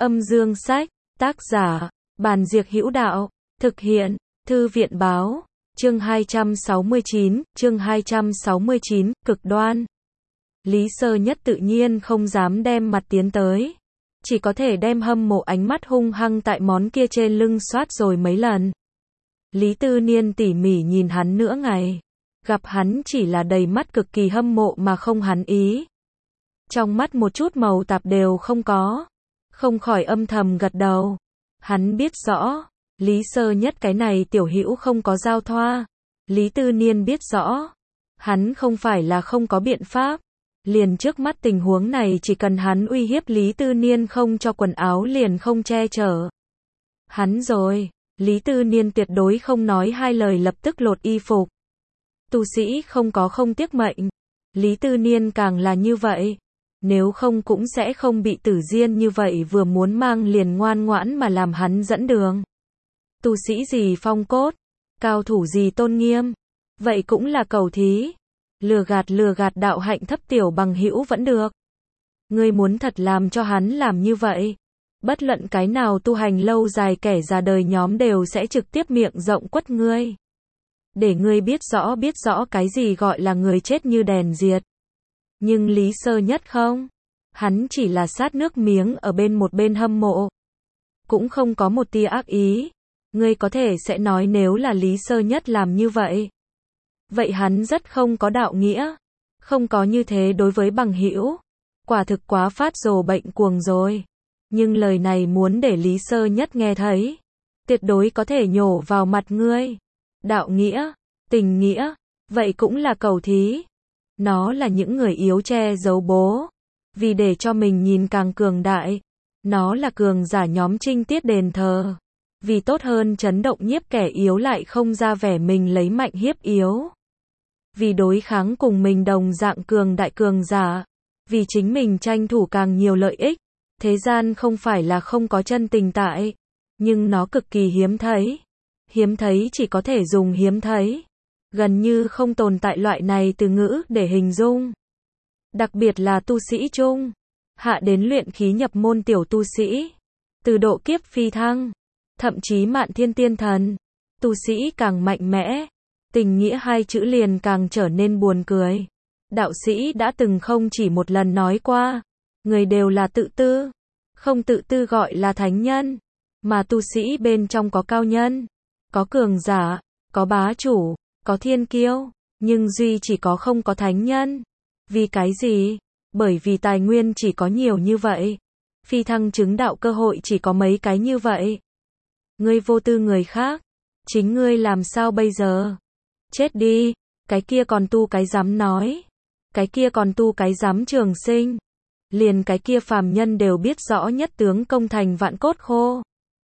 Âm dương sách, tác giả, Bàn Diệc Hữu Đạo, thực hiện, Thư viện báo, chương 269, cực đoan. Lý Sơ Nhất tự nhiên không dám đem mặt tiến tới, chỉ có thể đem hâm mộ ánh mắt hung hăng tại món kia trên lưng xoát rồi mấy lần. Lý Tư Niên tỉ mỉ nhìn hắn nửa ngày, gặp hắn chỉ là đầy mắt cực kỳ hâm mộ mà không hắn ý. Trong mắt một chút màu tạp đều không có, không khỏi âm thầm gật đầu. Hắn biết rõ, Lý Sơ Nhất cái này tiểu hữu không có giao thoa. Lý Tư Niên biết rõ, hắn không phải là không có biện pháp. Liền trước mắt tình huống này chỉ cần hắn uy hiếp Lý Tư Niên không cho quần áo liền không che chở hắn rồi. Lý Tư Niên tuyệt đối không nói hai lời lập tức lột y phục. Tu sĩ không có không tiếc mệnh. Lý Tư Niên càng là như vậy. Nếu không cũng sẽ không bị Tử Diên như vậy vừa muốn mang liền ngoan ngoãn mà làm hắn dẫn đường. Tu sĩ gì phong cốt, cao thủ gì tôn nghiêm, vậy cũng là cầu thí. Lừa gạt đạo hạnh thấp tiểu bằng hữu vẫn được. Ngươi muốn thật làm cho hắn làm như vậy, bất luận cái nào tu hành lâu dài kẻ già đời nhóm đều sẽ trực tiếp miệng rộng quất ngươi. Để ngươi biết rõ cái gì gọi là người chết như đèn diệt. Nhưng Lý Sơ Nhất không. Hắn chỉ là sát nước miếng ở bên một bên hâm mộ. Cũng không có một tia ác ý. Ngươi có thể sẽ nói nếu là Lý Sơ Nhất làm như vậy. Vậy hắn rất không có đạo nghĩa. Không có như thế đối với bằng hữu. Quả thực quá phát rồ bệnh cuồng rồi. Nhưng lời này muốn để Lý Sơ Nhất nghe thấy. Tuyệt đối có thể nhổ vào mặt ngươi. Đạo nghĩa, tình nghĩa, vậy cũng là cầu thí. Nó là những người yếu che giấu bố. Vì để cho mình nhìn càng cường đại. Nó là cường giả nhóm trinh tiết đền thờ. Vì tốt hơn chấn động nhiếp kẻ yếu lại không ra vẻ mình lấy mạnh hiếp yếu. Vì đối kháng cùng mình đồng dạng cường đại cường giả. Vì chính mình tranh thủ càng nhiều lợi ích. Thế gian không phải là không có chân tình tại. Nhưng nó cực kỳ hiếm thấy. Hiếm thấy chỉ có thể dùng hiếm thấy. Gần như không tồn tại loại này từ ngữ để hình dung. Đặc biệt là tu sĩ trung hạ đến luyện khí nhập môn tiểu tu sĩ. Từ độ kiếp phi thăng. Thậm chí mạn thiên tiên thần. Tu sĩ càng mạnh mẽ. Tình nghĩa hai chữ liền càng trở nên buồn cười. Đạo sĩ đã từng không chỉ một lần nói qua. Người đều là tự tư. Không tự tư gọi là thánh nhân. Mà tu sĩ bên trong có cao nhân. Có cường giả. Có bá chủ. Có thiên kiêu. Nhưng duy chỉ có không có thánh nhân. Vì cái gì? Bởi vì tài nguyên chỉ có nhiều như vậy. Phi thăng chứng đạo cơ hội chỉ có mấy cái như vậy. Ngươi vô tư người khác. Chính ngươi làm sao bây giờ? Chết đi. Cái kia còn tu cái dám nói. Cái kia còn tu cái dám trường sinh. Liền cái kia phàm nhân đều biết rõ nhất tướng công thành vạn cốt khô.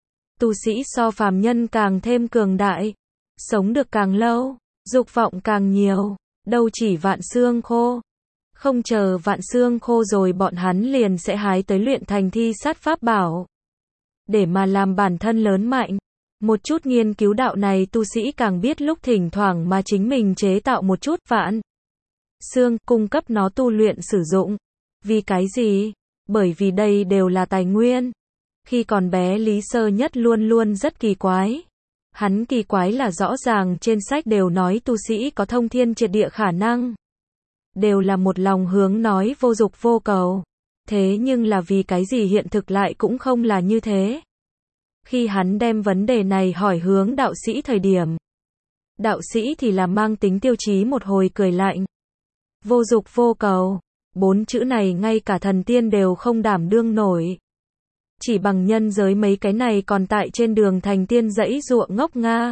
Tu sĩ so phàm nhân càng thêm cường đại. Sống được càng lâu. Dục vọng càng nhiều. Đâu chỉ vạn xương khô. Không chờ vạn xương khô rồi bọn hắn liền sẽ hái tới luyện thành thi sát pháp bảo. Để mà làm bản thân lớn mạnh. Một chút nghiên cứu đạo này tu sĩ càng biết lúc thỉnh thoảng mà chính mình chế tạo một chút vạn xương cung cấp nó tu luyện sử dụng. Vì cái gì? Bởi vì đây đều là tài nguyên. Khi còn bé Lý Sơ Nhất luôn luôn rất kỳ quái. Hắn kỳ quái là rõ ràng trên sách đều nói tu sĩ có thông thiên triệt địa khả năng. Đều là một lòng hướng nói vô dục vô cầu. Thế nhưng là vì cái gì hiện thực lại cũng không là như thế. Khi hắn đem vấn đề này hỏi hướng đạo sĩ thời điểm. Đạo sĩ thì là mang tính tiêu chí một hồi cười lạnh. Vô dục vô cầu. 4 chữ này ngay cả thần tiên đều không đảm đương nổi. Chỉ bằng nhân giới mấy cái này còn tại trên đường thành tiên dãy ruộng ngốc nga.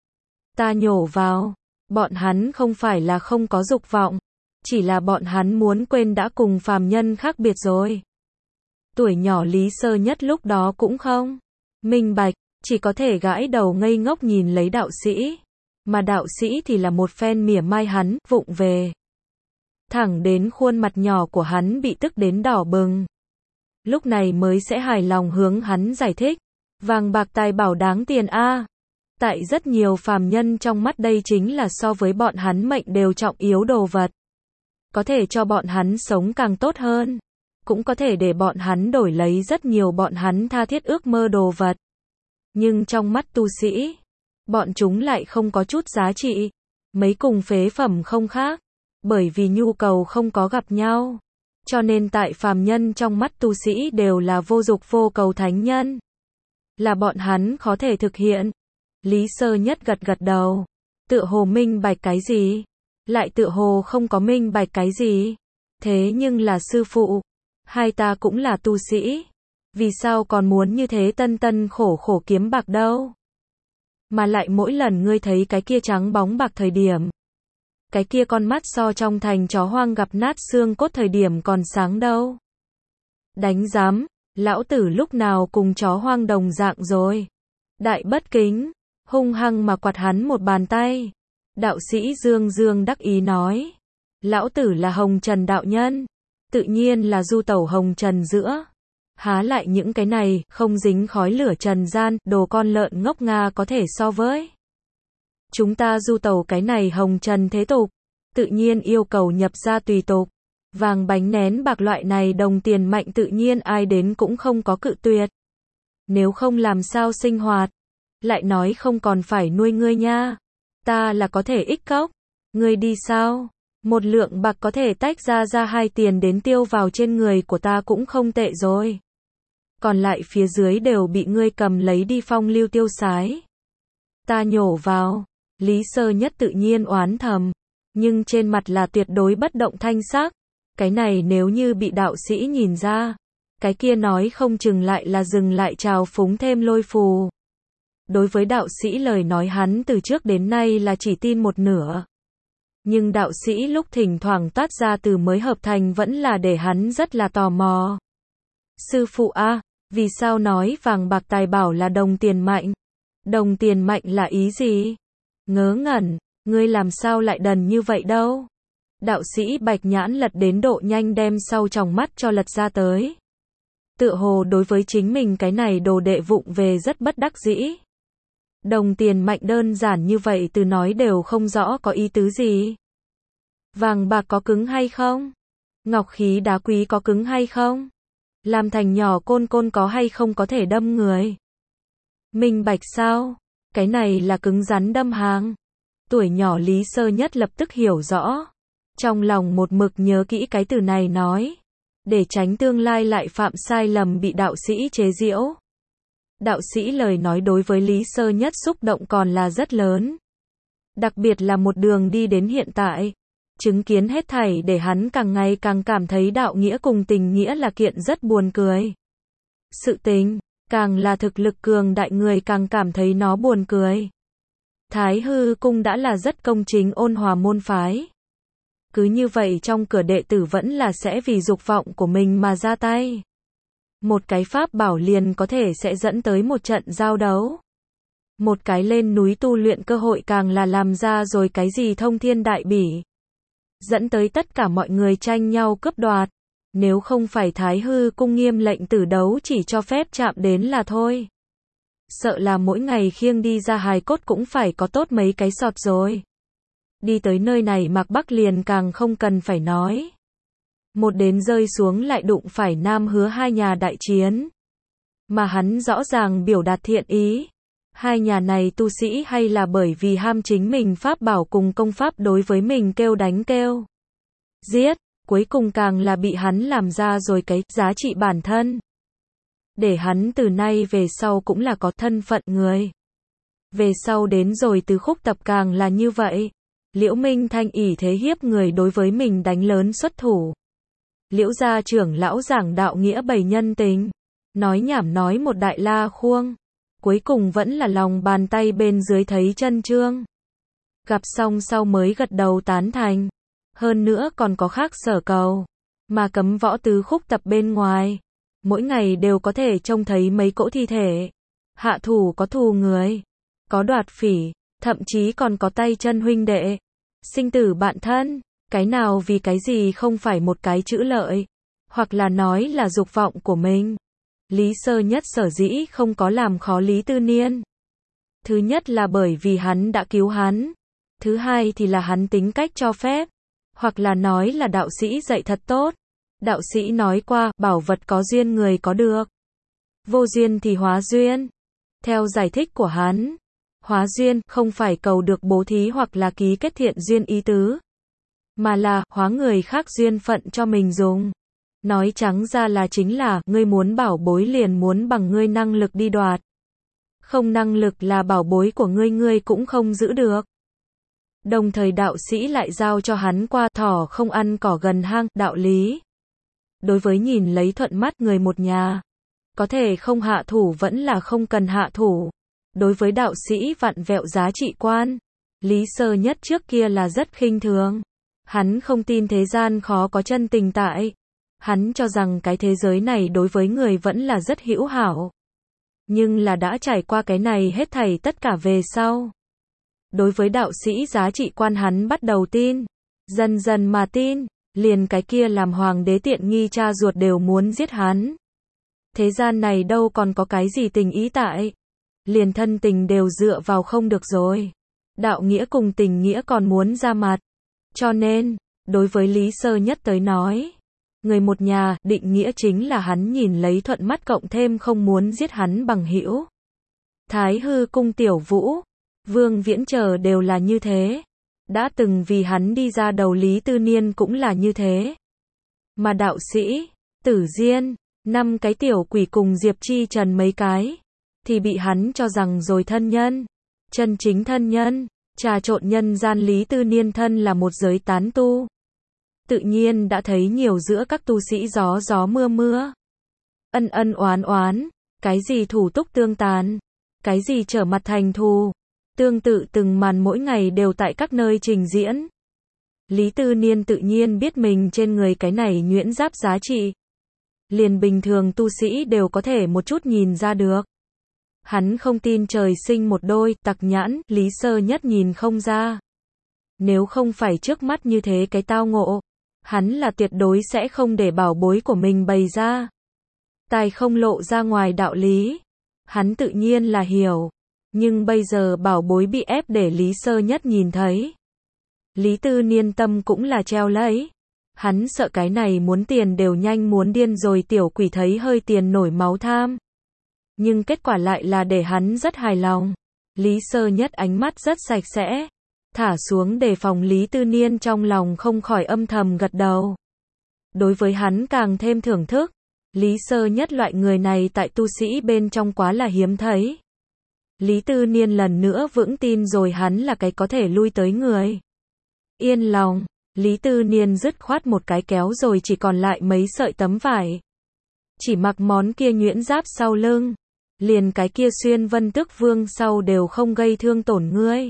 Ta nhổ vào. Bọn hắn không phải là không có dục vọng. Chỉ là bọn hắn muốn quên đã cùng phàm nhân khác biệt rồi. Tuổi nhỏ Lý Sơ Nhất lúc đó cũng không minh bạch, chỉ có thể gãi đầu ngây ngốc nhìn lấy đạo sĩ. Mà đạo sĩ thì là một phen mỉa mai hắn, vụng về. Thẳng đến khuôn mặt nhỏ của hắn bị tức đến đỏ bừng. Lúc này mới sẽ hài lòng hướng hắn giải thích. Vàng bạc tài bảo đáng tiền a. Tại rất nhiều phàm nhân trong mắt đây chính là so với bọn hắn mệnh đều trọng yếu đồ vật. Có thể cho bọn hắn sống càng tốt hơn. cũng có thể để bọn hắn đổi lấy rất nhiều bọn hắn tha thiết ước mơ đồ vật. Nhưng trong mắt tu sĩ, bọn chúng lại không có chút giá trị, mấy cùng phế phẩm không khác, bởi vì nhu cầu không có gặp nhau. Cho nên tại phàm nhân trong mắt tu sĩ đều là vô dục vô cầu thánh nhân. Là bọn hắn khó thể thực hiện. Lý Sơ Nhất gật gật đầu. Tựa hồ minh bạch cái gì? Lại tựa hồ không có minh bạch cái gì? Thế nhưng là sư phụ, hai ta cũng là tu sĩ. Vì sao còn muốn như thế tân tân khổ khổ kiếm bạc đâu? Mà lại mỗi lần ngươi thấy cái kia trắng bóng bạc thời điểm, cái kia con mắt so trong thành chó hoang gặp nát xương cốt thời điểm còn sáng đâu. Đánh giám, lão tử lúc nào cùng chó hoang đồng dạng rồi. Đại bất kính, hung hăng mà quạt hắn một bàn tay. Đạo sĩ Dương Dương đắc ý nói. Lão tử là hồng trần đạo nhân. Tự nhiên là du tẩu hồng trần giữa. Há lại những cái này, không dính khói lửa trần gian, đồ con lợn ngốc Nga có thể so với. Chúng ta du tẩu cái này hồng trần thế tục, tự nhiên yêu cầu nhập gia tùy tục. Vàng bánh nén bạc loại này đồng tiền mạnh tự nhiên ai đến cũng không có cự tuyệt. Nếu không làm sao sinh hoạt, lại nói không còn phải nuôi ngươi nha. Ta là có thể ích cốc, ngươi đi sao? Một lượng bạc có thể tách ra 2 tiền đến tiêu vào trên người của ta cũng không tệ rồi. Còn lại phía dưới đều bị ngươi cầm lấy đi phong lưu tiêu sái. Ta nhổ vào. Lý Sơ Nhất tự nhiên oán thầm, nhưng trên mặt là tuyệt đối bất động thanh sắc. Cái này nếu như bị đạo sĩ nhìn ra, cái kia nói không chừng lại là dừng lại trào phúng thêm lôi phù. Đối với đạo sĩ lời nói hắn từ trước đến nay là chỉ tin một nửa. Nhưng đạo sĩ lúc thỉnh thoảng toát ra từ mới hợp thành vẫn là để hắn rất là tò mò. Sư phụ a, vì sao nói vàng bạc tài bảo là đồng tiền mạnh? Đồng tiền mạnh là ý gì? Ngớ ngẩn, ngươi làm sao lại đần như vậy đâu? Đạo sĩ Bạch Nhãn lật đến độ nhanh đem sau tròng mắt cho lật ra tới. Tựa hồ đối với chính mình cái này đồ đệ vụng về rất bất đắc dĩ. Đồng tiền mạnh đơn giản như vậy từ nói đều không rõ có ý tứ gì. Vàng bạc có cứng hay không? Ngọc khí đá quý có cứng hay không? Làm thành nhỏ côn côn có hay không có thể đâm người? Minh bạch sao? Cái này là cứng rắn đâm hàng. Tuổi nhỏ Lý Sơ Nhất lập tức hiểu rõ. Trong lòng một mực nhớ kỹ cái từ này nói. Để tránh tương lai lại phạm sai lầm bị đạo sĩ chế giễu. Đạo sĩ lời nói đối với Lý Sơ Nhất xúc động còn là rất lớn. Đặc biệt là một đường đi đến hiện tại. Chứng kiến hết thảy để hắn càng ngày càng cảm thấy đạo nghĩa cùng tình nghĩa là kiện rất buồn cười. Sự tình, càng là thực lực cường đại người càng cảm thấy nó buồn cười. Thái Hư Cung đã là rất công chính ôn hòa môn phái. Cứ như vậy trong cửa đệ tử vẫn là sẽ vì dục vọng của mình mà ra tay. Một cái pháp bảo liền có thể sẽ dẫn tới một trận giao đấu. Một cái lên núi tu luyện cơ hội càng là làm ra rồi cái gì thông thiên đại bỉ. Dẫn tới tất cả mọi người tranh nhau cướp đoạt. Nếu không phải Thái Hư Cung nghiêm lệnh tử đấu chỉ cho phép chạm đến là thôi. Sợ là mỗi ngày khiêng đi ra hài cốt cũng phải có tốt mấy cái sọt rồi. Đi tới nơi này Mạc Bắc liền càng không cần phải nói. Một đến rơi xuống lại đụng phải Nam Hứa hai nhà đại chiến. Mà hắn rõ ràng biểu đạt thiện ý. Hai nhà này tu sĩ hay là bởi vì ham chính mình pháp bảo cùng công pháp đối với mình kêu đánh kêu giết, cuối cùng càng là bị hắn làm ra rồi cái giá trị bản thân. Để hắn từ nay về sau cũng là có thân phận người. Về sau đến rồi từ khúc tập càng là như vậy. Liễu Minh Thanh ỷ thế hiếp người đối với mình đánh lớn xuất thủ. Liễu gia trưởng lão giảng đạo nghĩa bày nhân tình. Nói nhảm nói một đại la khuông. Cuối cùng vẫn là lòng bàn tay bên dưới thấy chân chương. Gặp xong sau mới gật đầu tán thành. Hơn nữa còn có khác sở cầu. Mà cấm võ tứ khúc tập bên ngoài. Mỗi ngày đều có thể trông thấy mấy cỗ thi thể. Hạ thủ có thù người. Có đoạt phỉ. Thậm chí còn có tay chân huynh đệ. Sinh tử bạn thân. Cái nào vì cái gì không phải một cái chữ lợi. Hoặc là nói là dục vọng của mình. Lý Sơ Nhất sở dĩ không có làm khó Lý Tư Niên. Thứ nhất là bởi vì hắn đã cứu hắn. Thứ hai thì là hắn tính cách cho phép. Hoặc là nói là đạo sĩ dạy thật tốt. Đạo sĩ nói qua, bảo vật có duyên người có được. Vô duyên thì hóa duyên. Theo giải thích của hắn, hóa duyên không phải cầu được bố thí hoặc là ký kết thiện duyên ý tứ, mà là hóa người khác duyên phận cho mình dùng. Nói trắng ra là chính là, ngươi muốn bảo bối liền muốn bằng ngươi năng lực đi đoạt. Không năng lực là bảo bối của ngươi cũng không giữ được. Đồng thời đạo sĩ lại giao cho hắn qua thỏ không ăn cỏ gần hang, đạo lý. Đối với nhìn lấy thuận mắt người một nhà, có thể không hạ thủ vẫn là không cần hạ thủ. Đối với đạo sĩ vặn vẹo giá trị quan, Lý Sơ Nhất trước kia là rất khinh thường. Hắn không tin thế gian khó có chân tình tại. Hắn cho rằng cái thế giới này đối với người vẫn là rất hữu hảo. Nhưng là đã trải qua cái này hết thảy tất cả về sau. Đối với đạo sĩ giá trị quan hắn bắt đầu tin. Dần dần mà tin, liền cái kia làm hoàng đế tiện nghi cha ruột đều muốn giết hắn. Thế gian này đâu còn có cái gì tình ý tại. Liền thân tình đều dựa vào không được rồi. Đạo nghĩa cùng tình nghĩa còn muốn ra mặt. Cho nên, đối với Lý Sơ Nhất tới nói, người một nhà, định nghĩa chính là hắn nhìn lấy thuận mắt cộng thêm không muốn giết hắn bằng hữu. Thái Hư Cung Tiểu Vũ, Vương Viễn chờ đều là như thế. Đã từng vì hắn đi ra đầu Lý Tư Niên cũng là như thế. Mà đạo sĩ, Tử Diên, 5 cái tiểu quỷ cùng Diệp Chi Trần mấy cái, thì bị hắn cho rằng rồi thân nhân. Chân chính thân nhân, trà trộn nhân gian Lý Tư Niên thân là một giới tán tu. Tự nhiên đã thấy nhiều giữa các tu sĩ gió gió mưa mưa. Ân ân oán oán, cái gì thủ túc tương tàn, cái gì trở mặt thành thù. Tương tự từng màn mỗi ngày đều tại các nơi trình diễn. Lý Tư Niên tự nhiên biết mình trên người cái này nhuyễn giáp giá trị. Liền bình thường tu sĩ đều có thể một chút nhìn ra được. Hắn không tin trời sinh một đôi, tặc nhãn, Lý Sơ Nhất nhìn không ra. Nếu không phải trước mắt như thế cái tao ngộ, hắn là tuyệt đối sẽ không để bảo bối của mình bày ra. Tài không lộ ra ngoài đạo lý. Hắn tự nhiên là hiểu. Nhưng bây giờ bảo bối bị ép để Lý Sơ Nhất nhìn thấy. Lý Tư Niên tâm cũng là treo lấy. Hắn sợ cái này muốn tiền đều nhanh muốn điên rồi tiểu quỷ thấy hơi tiền nổi máu tham. Nhưng kết quả lại là để hắn rất hài lòng. Lý Sơ Nhất ánh mắt rất sạch sẽ. Thả xuống đề phòng Lý Tư Niên trong lòng không khỏi âm thầm gật đầu. Đối với hắn càng thêm thưởng thức. Lý Sơ Nhất loại người này tại tu sĩ bên trong quá là hiếm thấy. Lý Tư Niên lần nữa vững tin rồi hắn là cái có thể lui tới người. Yên lòng, Lý Tư Niên dứt khoát một cái kéo rồi chỉ còn lại mấy sợi tấm vải. Chỉ mặc món kia nhuyễn giáp sau lưng. Liền cái kia xuyên vân tước vương sau đều không gây thương tổn ngươi.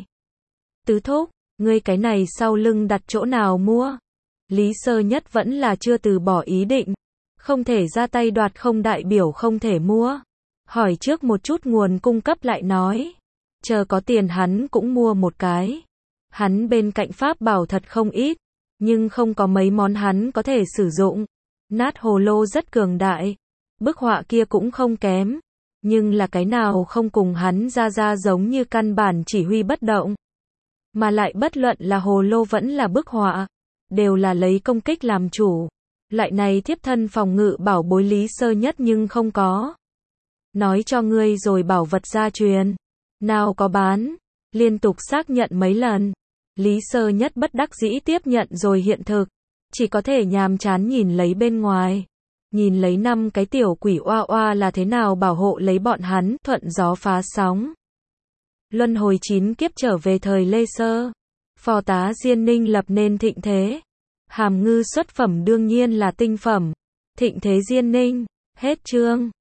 Tứ thúc, ngươi cái này sau lưng đặt chỗ nào mua? Lý Sơ Nhất vẫn là chưa từ bỏ ý định. Không thể ra tay đoạt không đại biểu không thể mua. Hỏi trước một chút nguồn cung cấp lại nói. Chờ có tiền hắn cũng mua một cái. Hắn bên cạnh pháp bảo thật không ít. Nhưng không có mấy món hắn có thể sử dụng. Nát hồ lô rất cường đại. Bức họa kia cũng không kém. Nhưng là cái nào không cùng hắn ra giống như căn bản chỉ huy bất động. Mà lại bất luận là hồ lô vẫn là bức họa. Đều là lấy công kích làm chủ. Loại này thiếp thân phòng ngự bảo bối Lý Sơ Nhất nhưng không có. Nói cho ngươi rồi bảo vật gia truyền. Nào có bán. Liên tục xác nhận mấy lần. Lý Sơ Nhất bất đắc dĩ tiếp nhận rồi hiện thực. Chỉ có thể nhàm chán nhìn lấy bên ngoài. Nhìn lấy 5 cái tiểu quỷ oa oa là thế nào bảo hộ lấy bọn hắn, thuận gió phá sóng. Luân hồi 9 kiếp trở về thời Lê Sơ. Phò tá Diên Ninh lập nên thịnh thế. Hàm ngư xuất phẩm đương nhiên là tinh phẩm. Thịnh thế Diên Ninh. Hết chương.